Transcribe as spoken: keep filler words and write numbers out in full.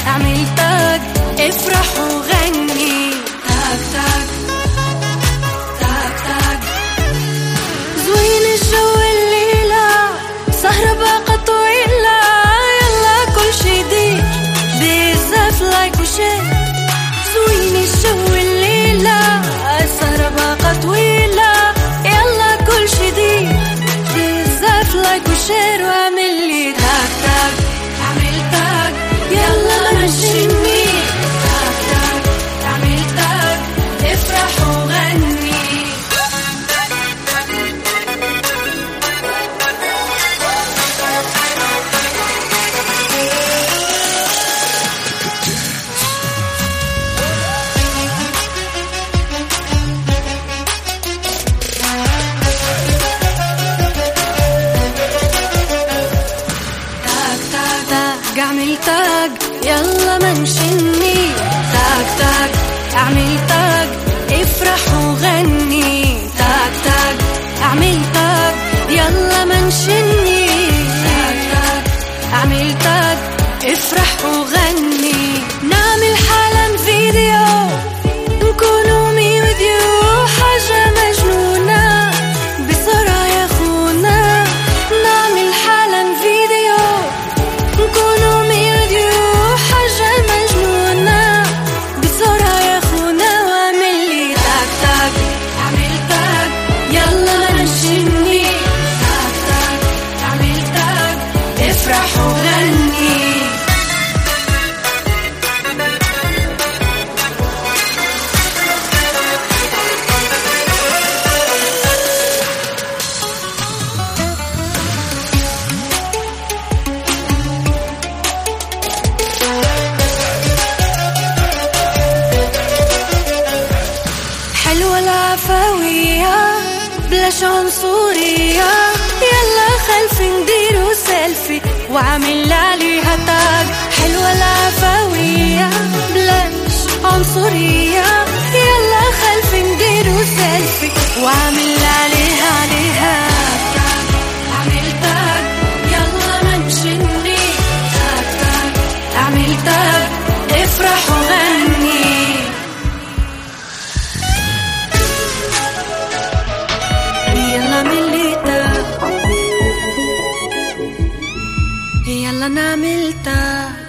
اعمل تاج افرح وغني. تاج تاج تاج تاج زوين الجو الليلة، سهرة باقة طويلة، يلا كل شي دير بزاف لايك وشير. زوين الجو الليلة، سهرة باقة طويلة، يلا كل شي دير بزاف لايك وشير. واعمل لي تاج تاج اعمل تاج يلا مشيني. تاج تاج اعمل تاج افرح وغني. اعمل تاج يلا منشني. تاج تاج اعمل تاج افرح وغني. تاج تاج اعمل تاج يلا منشني. تاج تاج اعمل تاج افرح وغني. نعمل حالا فيديو نكونوا مي وديو، حاجة مجنونة بسرعة يا خونا. نعمل حالا فيديو نكونوا ميديو، حاجة مجنونة بسرعة يا خونا. واعمل لي تاج تاج اعمل تاج يلا منشني. تاج تاج اعمل تاج افرح وغني. حلوة العفوية بلاش عنصرية، يلا خلف نديرو سيلفي وعامل عليها تاج. حلوة العفوية بلاش عنصرية، يلا خلف نديرو سيلفي وعامل عليها عليها. تاج اعمل تاج يلا منشني. تاج تاج اعمل تاج افرح وغني. يلا نعمل تاج